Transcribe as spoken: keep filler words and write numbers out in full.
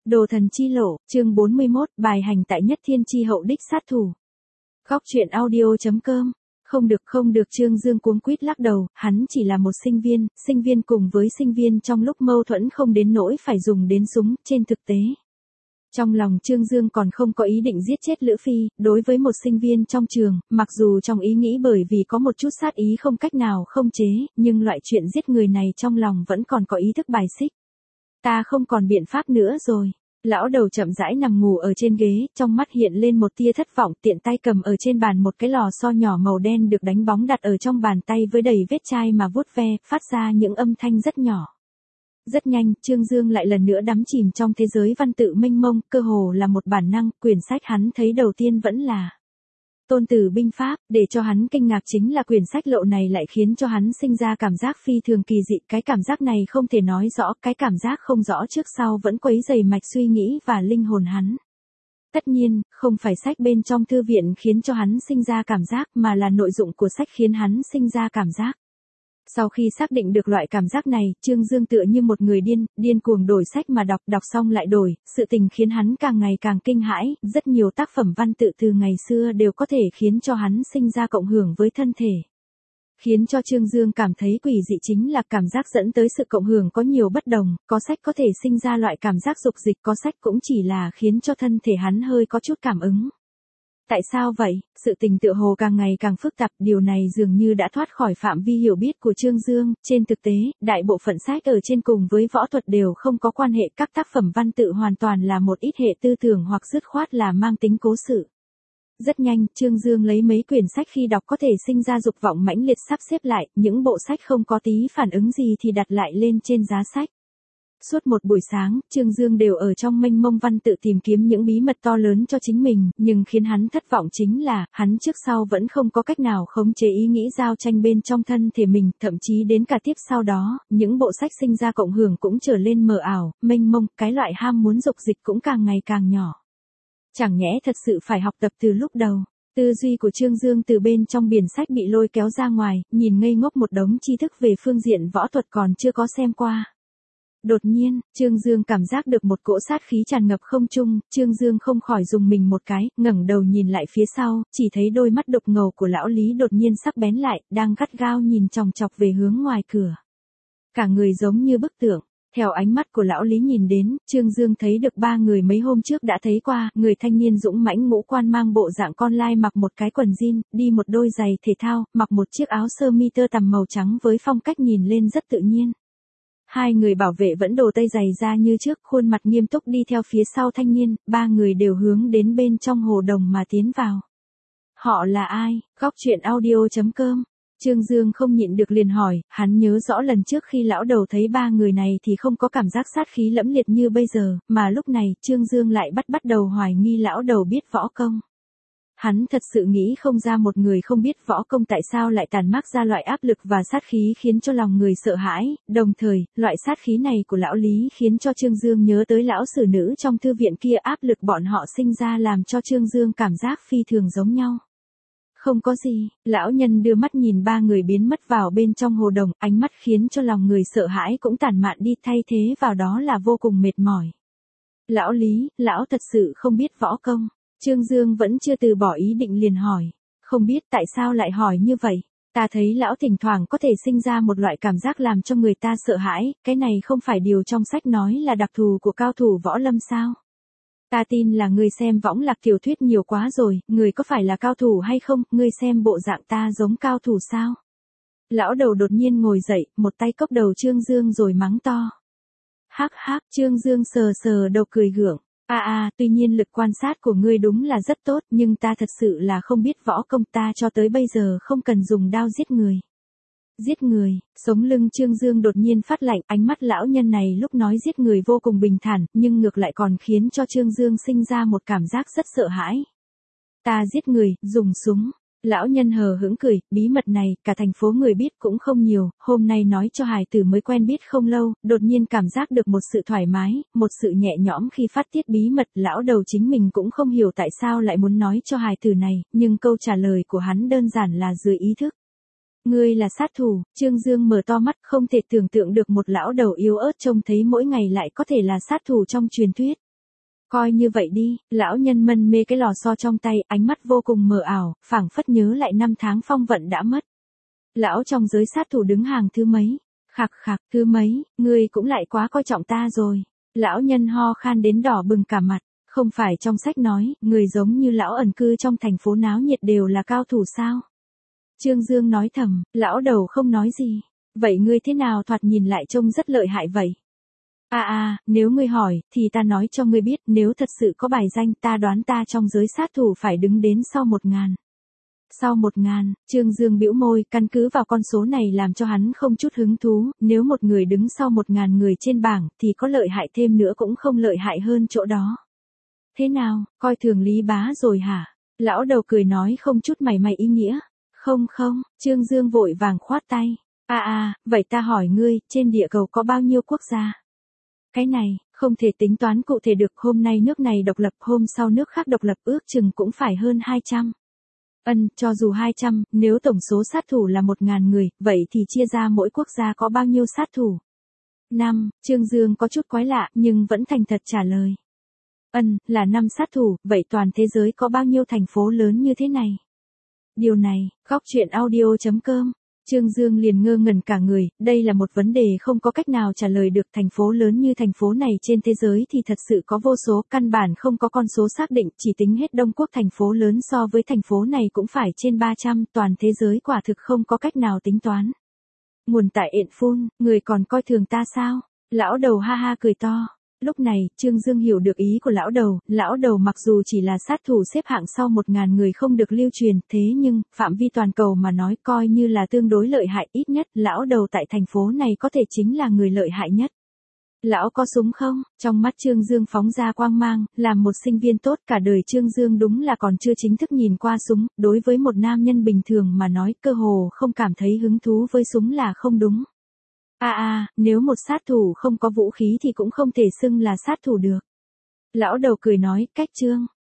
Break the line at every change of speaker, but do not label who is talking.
Đồ thần chi lộ, chương bốn mươi mốt, bài hành tại Nhất Thiên chi hậu đích sát thủ. Góc truyện audio chấm com. Không được không được Trương Dương cuống quýt lắc đầu, hắn chỉ là một sinh viên, sinh viên cùng với sinh viên trong lúc mâu thuẫn không đến nỗi phải dùng đến súng, trên thực tế. Trong lòng Trương Dương còn không có ý định giết chết Lữ Phi, đối với một sinh viên trong trường, mặc dù trong ý nghĩ bởi vì có một chút sát ý không cách nào không chế, nhưng loại chuyện giết người này trong lòng vẫn còn có ý thức bài xích. Ta không còn biện pháp nữa rồi. Lão đầu chậm rãi nằm ngủ ở trên ghế, trong mắt hiện lên một tia thất vọng, tiện tay cầm ở trên bàn một cái lò xo nhỏ màu đen được đánh bóng đặt ở trong bàn tay với đầy vết chai mà vuốt ve, phát ra những âm thanh rất nhỏ. Rất nhanh, Trương Dương lại lần nữa đắm chìm trong thế giới văn tự mênh mông, cơ hồ là một bản năng, quyển sách hắn thấy đầu tiên vẫn là Tôn Tử binh pháp, để cho hắn kinh ngạc chính là quyển sách lộ này lại khiến cho hắn sinh ra cảm giác phi thường kỳ dị, cái cảm giác này không thể nói rõ, cái cảm giác không rõ trước sau vẫn quấy rầy mạch suy nghĩ và linh hồn hắn. Tất nhiên, không phải sách bên trong thư viện khiến cho hắn sinh ra cảm giác mà là nội dung của sách khiến hắn sinh ra cảm giác. Sau khi xác định được loại cảm giác này, Trương Dương tựa như một người điên, điên cuồng đổi sách mà đọc, đọc xong lại đổi, sự tình khiến hắn càng ngày càng kinh hãi, rất nhiều tác phẩm văn tự từ ngày xưa đều có thể khiến cho hắn sinh ra cộng hưởng với thân thể. Khiến cho Trương Dương cảm thấy quỷ dị chính là cảm giác dẫn tới sự cộng hưởng có nhiều bất đồng, có sách có thể sinh ra loại cảm giác dục dịch, có sách cũng chỉ là khiến cho thân thể hắn hơi có chút cảm ứng. Tại sao vậy? Sự tình tựa hồ càng ngày càng phức tạp, điều này dường như đã thoát khỏi phạm vi hiểu biết của Trương Dương, trên thực tế, đại bộ phận sách ở trên cùng với võ thuật đều không có quan hệ, các tác phẩm văn tự hoàn toàn là một ít hệ tư tưởng hoặc dứt khoát là mang tính cố sự. Rất nhanh, Trương Dương lấy mấy quyển sách khi đọc có thể sinh ra dục vọng mãnh liệt sắp xếp lại, những bộ sách không có tí phản ứng gì thì đặt lại lên trên giá sách. Suốt một buổi sáng, Trương Dương đều ở trong mênh mông văn tự tìm kiếm những bí mật to lớn cho chính mình, nhưng khiến hắn thất vọng chính là, hắn trước sau vẫn không có cách nào khống chế ý nghĩ giao tranh bên trong thân thể mình, thậm chí đến cả tiếp sau đó, những bộ sách sinh ra cộng hưởng cũng trở lên mờ ảo, mênh mông, cái loại ham muốn dục dịch cũng càng ngày càng nhỏ. Chẳng nhẽ thật sự phải học tập từ lúc đầu. Tư duy của Trương Dương từ bên trong biển sách bị lôi kéo ra ngoài, nhìn ngây ngốc một đống tri thức về phương diện võ thuật còn chưa có xem qua. Đột nhiên, Trương Dương cảm giác được một cỗ sát khí tràn ngập không trung, Trương Dương không khỏi dùng mình một cái, ngẩng đầu nhìn lại phía sau, chỉ thấy đôi mắt đục ngầu của lão Lý đột nhiên sắc bén lại, đang gắt gao nhìn chòng chọc về hướng ngoài cửa. Cả người giống như bức tượng. Theo ánh mắt của lão Lý nhìn đến, Trương Dương thấy được ba người mấy hôm trước đã thấy qua, người thanh niên dũng mãnh ngũ quan mang bộ dạng con lai mặc một cái quần jean, đi một đôi giày thể thao, mặc một chiếc áo sơ mi tơ tằm màu trắng với phong cách nhìn lên rất tự nhiên. Hai người bảo vệ vẫn đồ tây giày ra như trước, khuôn mặt nghiêm túc đi theo phía sau thanh niên, ba người đều hướng đến bên trong hồ đồng mà tiến vào. Họ là ai? Góc truyện audio chấm com. Trương Dương không nhịn được liền hỏi, hắn nhớ rõ lần trước khi lão đầu thấy ba người này thì không có cảm giác sát khí lẫm liệt như bây giờ, mà lúc này Trương Dương lại bắt bắt đầu hoài nghi lão đầu biết võ công. Hắn thật sự nghĩ không ra một người không biết võ công tại sao lại tàn mác ra loại áp lực và sát khí khiến cho lòng người sợ hãi, đồng thời, loại sát khí này của lão Lý khiến cho Trương Dương nhớ tới lão sử nữ trong thư viện kia, áp lực bọn họ sinh ra làm cho Trương Dương cảm giác phi thường giống nhau. Không có gì, lão nhân đưa mắt nhìn ba người biến mất vào bên trong hồ đồng, ánh mắt khiến cho lòng người sợ hãi cũng tản mạn đi, thay thế vào đó là vô cùng mệt mỏi. Lão Lý, lão thật sự không biết võ công. Trương Dương vẫn chưa từ bỏ ý định liền hỏi. Không biết tại sao lại hỏi như vậy. Ta thấy lão thỉnh thoảng có thể sinh ra một loại cảm giác làm cho người ta sợ hãi, cái này không phải điều trong sách nói là đặc thù của cao thủ võ lâm sao? Ta tin là ngươi xem võng lạc tiểu thuyết nhiều quá rồi, người có phải là cao thủ hay không, ngươi xem bộ dạng ta giống cao thủ sao? Lão đầu đột nhiên ngồi dậy, một tay cốc đầu Trương Dương rồi mắng to. Hắc hắc, Trương Dương sờ sờ đầu cười gượng. À à, tuy nhiên lực quan sát của ngươi đúng là rất tốt, nhưng ta thật sự là không biết võ công, ta cho tới bây giờ không cần dùng đao giết người. Giết người, sống lưng Trương Dương đột nhiên phát lạnh, ánh mắt lão nhân này lúc nói giết người vô cùng bình thản, nhưng ngược lại còn khiến cho Trương Dương sinh ra một cảm giác rất sợ hãi. Ta giết người, dùng súng. Lão nhân hờ hững cười, bí mật này, cả thành phố người biết cũng không nhiều, hôm nay nói cho hài tử mới quen biết không lâu, đột nhiên cảm giác được một sự thoải mái, một sự nhẹ nhõm khi phát tiết bí mật, lão đầu chính mình cũng không hiểu tại sao lại muốn nói cho hài tử này, nhưng câu trả lời của hắn đơn giản là dưới ý thức. Ngươi là sát thủ, Trương Dương mở to mắt, không thể tưởng tượng được một lão đầu yếu ớt trông thấy mỗi ngày lại có thể là sát thủ trong truyền thuyết. Coi như vậy đi, lão nhân mân mê cái lò xo trong tay, ánh mắt vô cùng mờ ảo, phảng phất nhớ lại năm tháng phong vận đã mất. Lão trong giới sát thủ đứng hàng thứ mấy? Khạc khạc, thứ mấy, ngươi cũng lại quá coi trọng ta rồi. Lão nhân ho khan đến đỏ bừng cả mặt, không phải trong sách nói, người giống như lão ẩn cư trong thành phố náo nhiệt đều là cao thủ sao? Trương Dương nói thầm, lão đầu không nói gì. Vậy ngươi thế nào thoạt nhìn lại trông rất lợi hại vậy? À à, nếu ngươi hỏi, thì ta nói cho ngươi biết, nếu thật sự có bài danh ta đoán ta trong giới sát thủ phải đứng đến sau một ngàn. Sau một ngàn, Trương Dương bĩu môi, căn cứ vào con số này làm cho hắn không chút hứng thú, nếu một người đứng sau một ngàn người trên bảng, thì có lợi hại thêm nữa cũng không lợi hại hơn chỗ đó. Thế nào, coi thường Lý Bá rồi hả? Lão đầu cười nói không chút mảy may ý nghĩa. Không không, Trương Dương vội vàng khoát tay. À à, vậy ta hỏi ngươi, trên địa cầu có bao nhiêu quốc gia? Cái này, không thể tính toán cụ thể được, hôm nay nước này độc lập, hôm sau nước khác độc lập, ước chừng cũng phải hơn hai trăm. Ân, cho dù hai trăm, nếu tổng số sát thủ là một ngàn người, vậy thì chia ra mỗi quốc gia có bao nhiêu sát thủ? Năm, Trương Dương có chút quái lạ, nhưng vẫn thành thật trả lời. Ân, là năm sát thủ, vậy toàn thế giới có bao nhiêu thành phố lớn như thế này? Điều này, góc chuyện audio chấm com. Trương Dương liền ngơ ngẩn cả người, đây là một vấn đề không có cách nào trả lời được, thành phố lớn như thành phố này trên thế giới thì thật sự có vô số, căn bản không có con số xác định, chỉ tính hết Đông Quốc thành phố lớn so với thành phố này cũng phải trên ba trăm, toàn thế giới quả thực không có cách nào tính toán. Nguồn tại ện phun, người còn coi thường ta sao? Lão đầu ha ha cười to. Lúc này, Trương Dương hiểu được ý của lão đầu, lão đầu mặc dù chỉ là sát thủ xếp hạng sau một ngàn người không được lưu truyền, thế nhưng, phạm vi toàn cầu mà nói coi như là tương đối lợi hại, ít nhất, lão đầu tại thành phố này có thể chính là người lợi hại nhất. Lão có súng không? Trong mắt Trương Dương phóng ra quang mang, làm một sinh viên tốt cả đời Trương Dương đúng là còn chưa chính thức nhìn qua súng, đối với một nam nhân bình thường mà nói cơ hồ không cảm thấy hứng thú với súng là không đúng. À à, nếu một sát thủ không có vũ khí thì cũng không thể xưng là sát thủ được. Lão đầu cười nói, cách Trương